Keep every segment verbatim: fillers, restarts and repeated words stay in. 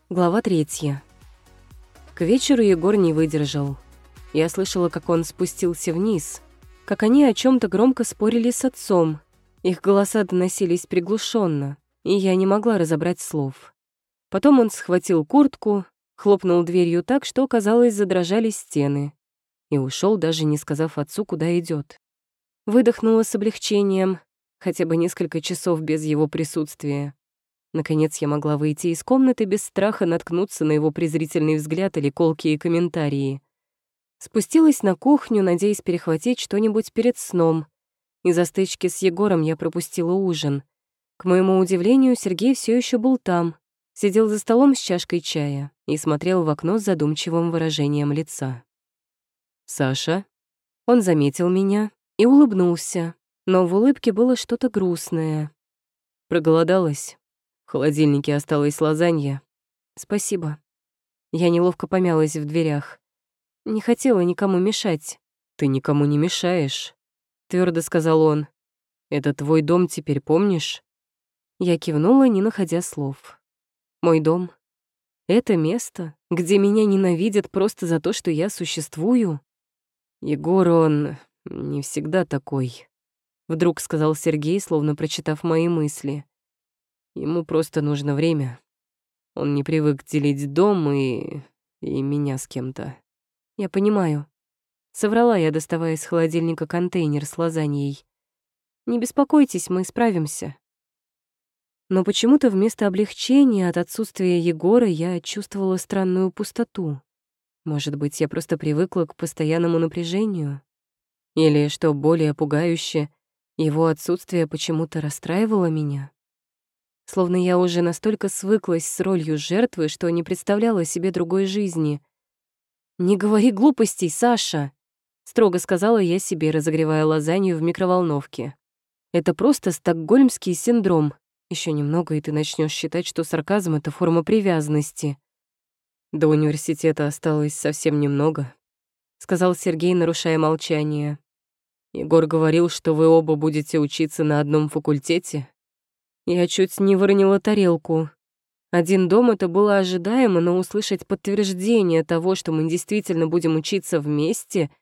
Глава третья. К вечеру Егор не выдержал. Я слышала, как он спустился вниз, как они о чем то громко спорили с отцом. Их голоса доносились приглушенно, и я не могла разобрать слов. Потом он схватил куртку, хлопнул дверью так, что, казалось, задрожали стены, и ушел, даже не сказав отцу, куда идет. Выдохнула с облегчением, хотя бы несколько часов без его присутствия. Наконец я могла выйти из комнаты без страха наткнуться на его презрительный взгляд или колкие комментарии. Спустилась на кухню, надеясь перехватить что-нибудь перед сном. Из-за стычки с Егором я пропустила ужин. К моему удивлению, Сергей все еще был там, сидел за столом с чашкой чая и смотрел в окно с задумчивым выражением лица. «Саша?» Он заметил меня и улыбнулся, но в улыбке было что-то грустное. «Проголодалась? В холодильнике осталась лазанья. Спасибо». Я неловко помялась в дверях. Не хотела никому мешать. «Ты никому не мешаешь», — твердо сказал он. «Это твой дом теперь, помнишь?» Я кивнула, не находя слов. Мой дом. Это место, где меня ненавидят просто за то, что я существую. Егор, он не всегда такой, вдруг сказал Сергей, словно прочитав мои мысли. Ему просто нужно время. Он не привык делить дом и... и меня с кем-то. Я понимаю. Соврала я, доставая из холодильника контейнер с лазаньей. Не беспокойтесь, мы справимся. Но почему-то вместо облегчения от отсутствия Егора я чувствовала странную пустоту. Может быть, я просто привыкла к постоянному напряжению? Или, что более пугающе, его отсутствие почему-то расстраивало меня? Словно я уже настолько свыклась с ролью жертвы, что не представляла себе другой жизни. «Не говори глупостей, Саша!» — строго сказала я себе, разогревая лазанью в микроволновке. «Это просто стокгольмский синдром. Еще немного, и ты начнешь считать, что сарказм — это форма привязанности». «До университета осталось совсем немного», — сказал Сергей, нарушая молчание. «Егор говорил, что вы оба будете учиться на одном факультете». Я чуть не выронила тарелку. Один дом — это было ожидаемо, но услышать подтверждение того, что мы действительно будем учиться вместе...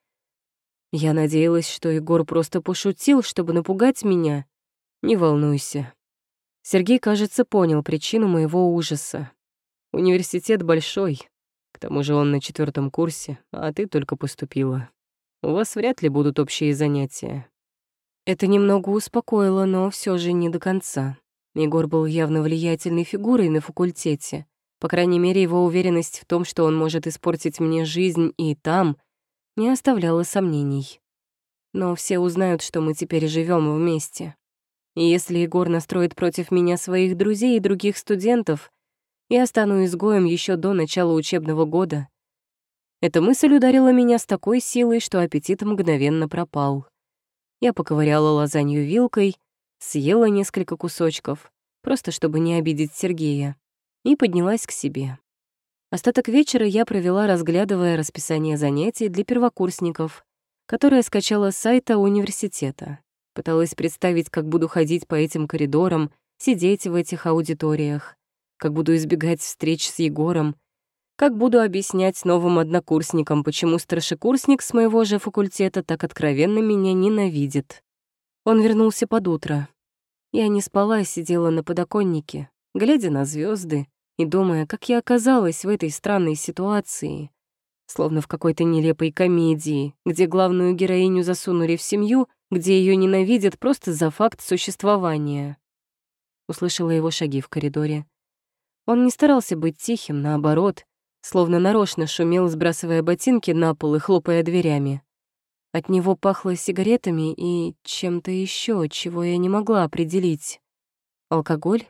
Я надеялась, что Егор просто пошутил, чтобы напугать меня. Не волнуйся. Сергей, кажется, понял причину моего ужаса. Университет большой. К тому же он на четвертом курсе, а ты только поступила. У вас вряд ли будут общие занятия. Это немного успокоило, но все же не до конца. Егор был явно влиятельной фигурой на факультете. По крайней мере, его уверенность в том, что он может испортить мне жизнь и там, не оставляла сомнений. Но все узнают, что мы теперь живем вместе. И если Егор настроит против меня своих друзей и других студентов, я стану изгоем еще до начала учебного года. Эта мысль ударила меня с такой силой, что аппетит мгновенно пропал. Я поковыряла лазанью вилкой, съела несколько кусочков, просто чтобы не обидеть Сергея, и поднялась к себе. Остаток вечера я провела, разглядывая расписание занятий для первокурсников, которое скачала с сайта университета. Пыталась представить, как буду ходить по этим коридорам, сидеть в этих аудиториях, как буду избегать встреч с Егором, как буду объяснять новым однокурсникам, почему старшекурсник с моего же факультета так откровенно меня ненавидит. Он вернулся под утро. Я не спала, сидела на подоконнике, глядя на звезды и думая, как я оказалась в этой странной ситуации, словно в какой-то нелепой комедии, где главную героиню засунули в семью, где ее ненавидят просто за факт существования. Услышала его шаги в коридоре. Он не старался быть тихим, наоборот, словно нарочно шумел, сбрасывая ботинки на пол и хлопая дверями. От него пахло сигаретами и чем-то еще, чего я не могла определить. Алкоголь?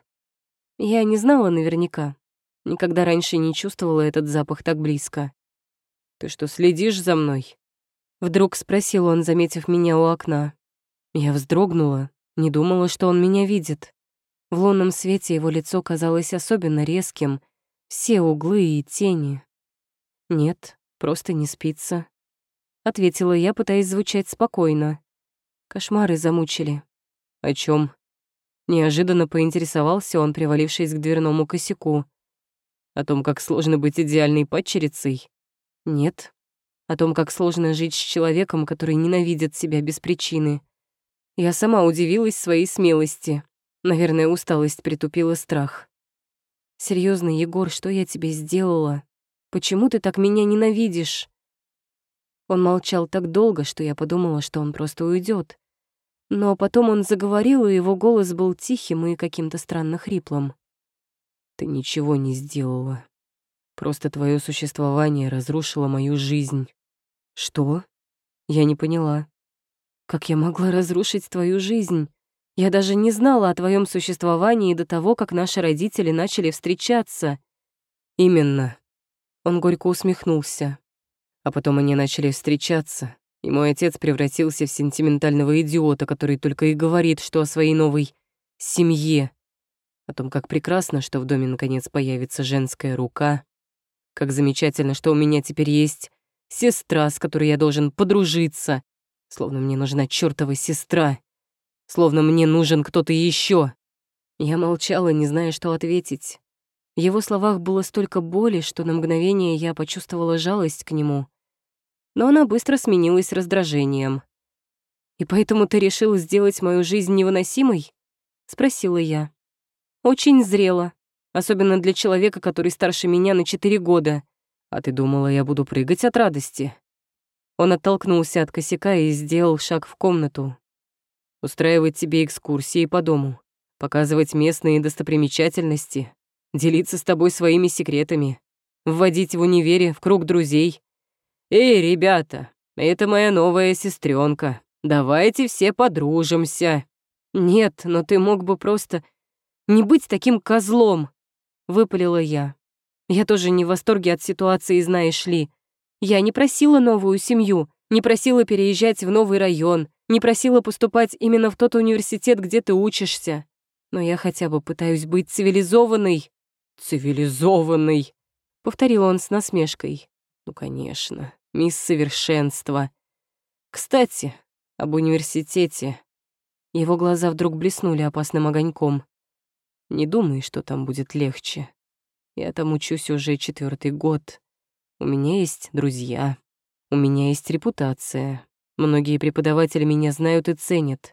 Я не знала наверняка. Никогда раньше не чувствовала этот запах так близко. «Ты что, следишь за мной?» Вдруг спросил он, заметив меня у окна. Я вздрогнула, не думала, что он меня видит. В лунном свете его лицо казалось особенно резким, все углы и тени. «Нет, просто не спится», — ответила я, пытаясь звучать спокойно. Кошмары замучили. «О чем? Неожиданно поинтересовался он, привалившись к дверному косяку. О том, как сложно быть идеальной падчерицей? Нет. О том, как сложно жить с человеком, который ненавидит себя без причины. Я сама удивилась своей смелости. Наверное, усталость притупила страх. Серьезно, Егор, что я тебе сделала? Почему ты так меня ненавидишь?» Он молчал так долго, что я подумала, что он просто уйдет. Но потом он заговорил, и его голос был тихим и каким-то странно хриплым. «Ты ничего не сделала. Просто твое существование разрушило мою жизнь». «Что?» Я не поняла. «Как я могла разрушить твою жизнь? Я даже не знала о твоем существовании до того, как наши родители начали встречаться». «Именно». Он горько усмехнулся. А потом они начали встречаться, и мой отец превратился в сентиментального идиота, который только и говорит, что о своей новой семье, о том, как прекрасно, что в доме наконец появится женская рука, как замечательно, что у меня теперь есть сестра, с которой я должен подружиться, словно мне нужна чёртова сестра, словно мне нужен кто-то еще. Я молчала, не зная, что ответить. В его словах было столько боли, что на мгновение я почувствовала жалость к нему. Но она быстро сменилась раздражением. «И поэтому ты решила сделать мою жизнь невыносимой?» — спросила я. «Очень зрело, особенно для человека, который старше меня на четыре года. А ты думала, я буду прыгать от радости?» Он оттолкнулся от косяка и сделал шаг в комнату. «Устраивать тебе экскурсии по дому, показывать местные достопримечательности, делиться с тобой своими секретами, вводить в универе в круг друзей. Эй, ребята, это моя новая сестренка. Давайте все подружимся». «Нет, но ты мог бы просто не быть таким козлом», — выпалила я. «Я тоже не в восторге от ситуации, знаешь ли. Я не просила новую семью, не просила переезжать в новый район, не просила поступать именно в тот университет, где ты учишься. Но я хотя бы пытаюсь быть цивилизованной». «Цивилизованной», — повторил он с насмешкой. «Ну, конечно, мисс Совершенство. Кстати, об университете». Его глаза вдруг блеснули опасным огоньком. «Не думай, что там будет легче. Я там учусь уже четвертый год. У меня есть друзья, у меня есть репутация. Многие преподаватели меня знают и ценят.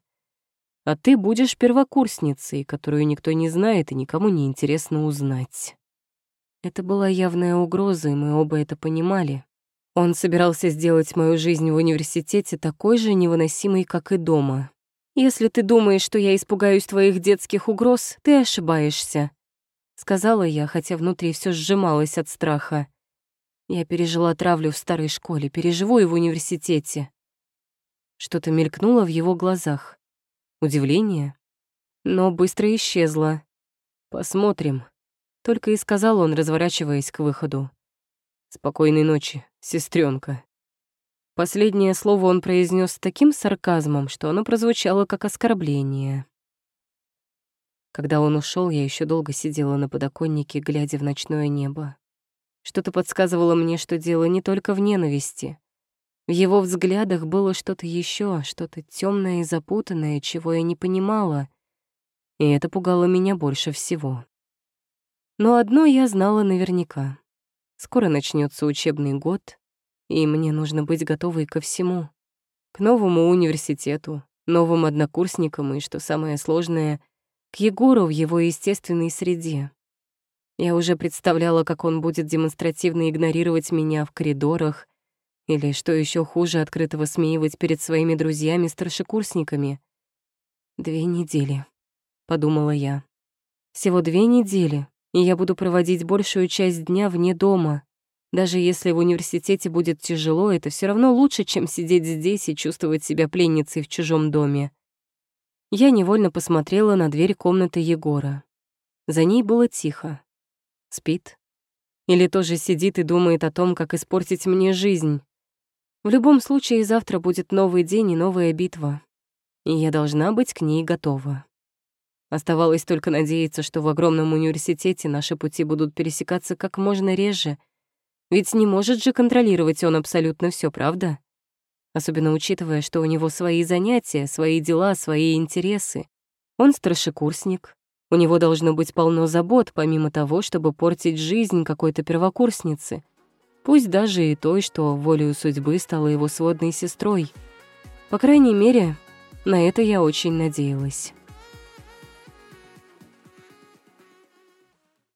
А ты будешь первокурсницей, которую никто не знает и никому не интересно узнать». Это была явная угроза, и мы оба это понимали. Он собирался сделать мою жизнь в университете такой же невыносимой, как и дома. «Если ты думаешь, что я испугаюсь твоих детских угроз, ты ошибаешься», — сказала я, хотя внутри все сжималось от страха. Я пережила травлю в старой школе, переживу и в университете. Что-то мелькнуло в его глазах. Удивление, но быстро исчезло. «Посмотрим», — только и сказал он, разворачиваясь к выходу. «Спокойной ночи, сестренка». Последнее слово он произнес с таким сарказмом, что оно прозвучало как оскорбление. Когда он ушел, я еще долго сидела на подоконнике, глядя в ночное небо. Что-то подсказывало мне, что дело не только в ненависти. В его взглядах было что-то еще, что-то темное и запутанное, чего я не понимала, и это пугало меня больше всего. Но одно я знала наверняка. Скоро начнется учебный год, и мне нужно быть готовой ко всему. К новому университету, новым однокурсникам и, что самое сложное, к Егору в его естественной среде. Я уже представляла, как он будет демонстративно игнорировать меня в коридорах или, что еще хуже, открыто высмеивать перед своими друзьями-старшекурсниками. «Две недели», — подумала я. «Всего две недели, и я буду проводить большую часть дня вне дома. Даже если в университете будет тяжело, это все равно лучше, чем сидеть здесь и чувствовать себя пленницей в чужом доме». Я невольно посмотрела на дверь комнаты Егора. За ней было тихо. Спит? Или тоже сидит и думает о том, как испортить мне жизнь? В любом случае, завтра будет новый день и новая битва, и я должна быть к ней готова. Оставалось только надеяться, что в огромном университете наши пути будут пересекаться как можно реже, ведь не может же контролировать он абсолютно все, правда? Особенно учитывая, что у него свои занятия, свои дела, свои интересы. Он старшекурсник, У него должно быть полно забот, помимо того, чтобы портить жизнь какой-то первокурсницы. Пусть даже и той, что волею судьбы стала его сводной сестрой. По крайней мере, на это я очень надеялась.